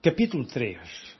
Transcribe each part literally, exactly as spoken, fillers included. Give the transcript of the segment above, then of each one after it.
Capítulo três.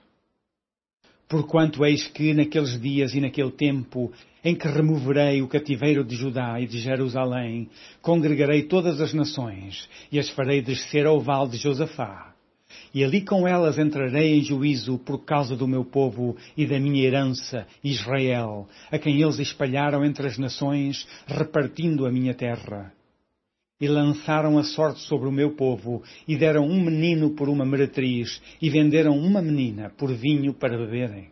Porquanto eis que naqueles dias e naquele tempo em que removerei o cativeiro de Judá e de Jerusalém, congregarei todas as nações e as farei descer ao vale de Josafá. E ali com elas entrarei em juízo por causa do meu povo e da minha herança, Israel, a quem eles espalharam entre as nações, repartindo a minha terra. E lançaram a sorte sobre o meu povo, e deram um menino por uma meretriz, e venderam uma menina por vinho para beberem.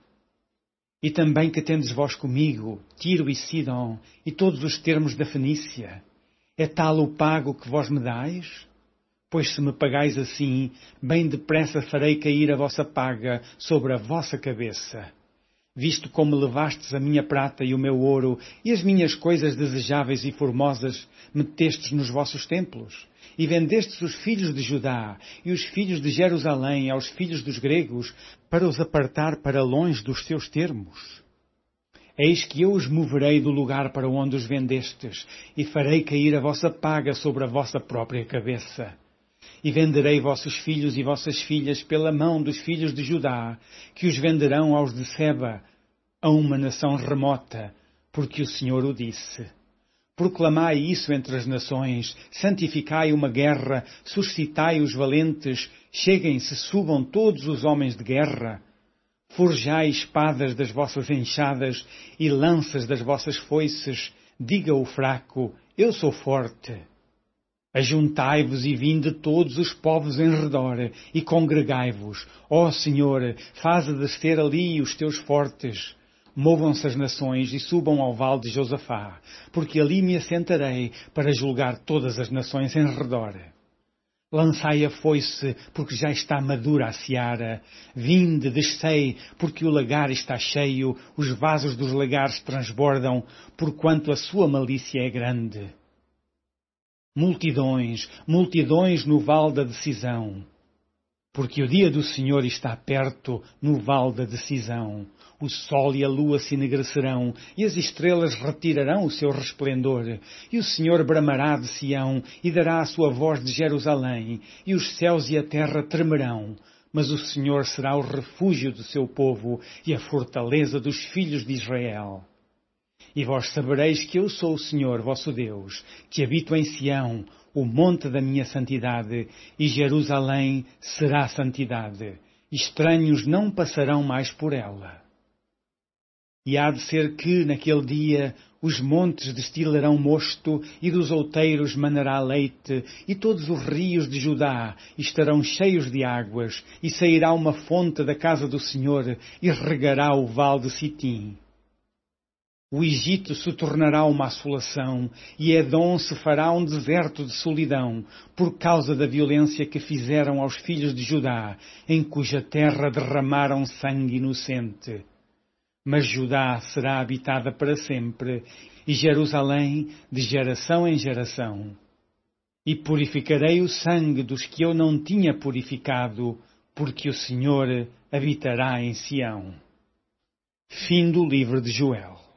E também que tendes vós comigo, Tiro e Sidom, e todos os termos da Fenícia, é tal o pago que vós me dais? Pois se me pagais assim, bem depressa farei cair a vossa paga sobre a vossa cabeça. Visto como levastes a minha prata e o meu ouro, e as minhas coisas desejáveis e formosas metestes nos vossos templos, e vendestes os filhos de Judá e os filhos de Jerusalém aos filhos dos gregos, para os apartar para longe dos teus termos. Eis que eu os moverei do lugar para onde os vendestes, e farei cair a vossa paga sobre a vossa própria cabeça. E venderei vossos filhos e vossas filhas pela mão dos filhos de Judá, que os venderão aos de Seba, a uma nação remota, porque o Senhor o disse. Proclamai isso entre as nações, santificai uma guerra, suscitai os valentes, cheguem-se, subam todos os homens de guerra. Forjai espadas das vossas enxadas e lanças das vossas foices, diga o fraco, eu sou forte. Ajuntai-vos e vinde todos os povos em redor, e congregai-vos. Ó Senhor, faze descer ali os teus fortes. Movam-se as nações e subam ao vale de Josafá, porque ali me assentarei para julgar todas as nações em redor. Lançai a foice, porque já está madura a seara. Vinde, descei, porque o lagar está cheio, os vasos dos lagares transbordam, porquanto a sua malícia é grande. Multidões, multidões no vale da decisão. Porque o dia do Senhor está perto no vale da decisão. O sol e a lua se enegrecerão, e as estrelas retirarão o seu resplendor. E o Senhor bramará de Sião, e dará a sua voz de Jerusalém, e os céus e a terra tremerão. Mas o Senhor será o refúgio do seu povo, e a fortaleza dos filhos de Israel. E vós sabereis que eu sou o Senhor, vosso Deus, que habito em Sião, o monte da minha santidade, e Jerusalém será santidade. Estranhos não passarão mais por ela. E há de ser que, naquele dia, os montes destilarão mosto, e dos outeiros manará leite, e todos os rios de Judá estarão cheios de águas, e sairá uma fonte da casa do Senhor, e regará o vale de Sitim. O Egito se tornará uma assolação, e Edom se fará um deserto de solidão, por causa da violência que fizeram aos filhos de Judá, em cuja terra derramaram sangue inocente. Mas Judá será habitada para sempre, e Jerusalém de geração em geração. E purificarei o sangue dos que eu não tinha purificado, porque o Senhor habitará em Sião. Fim do livro de Joel.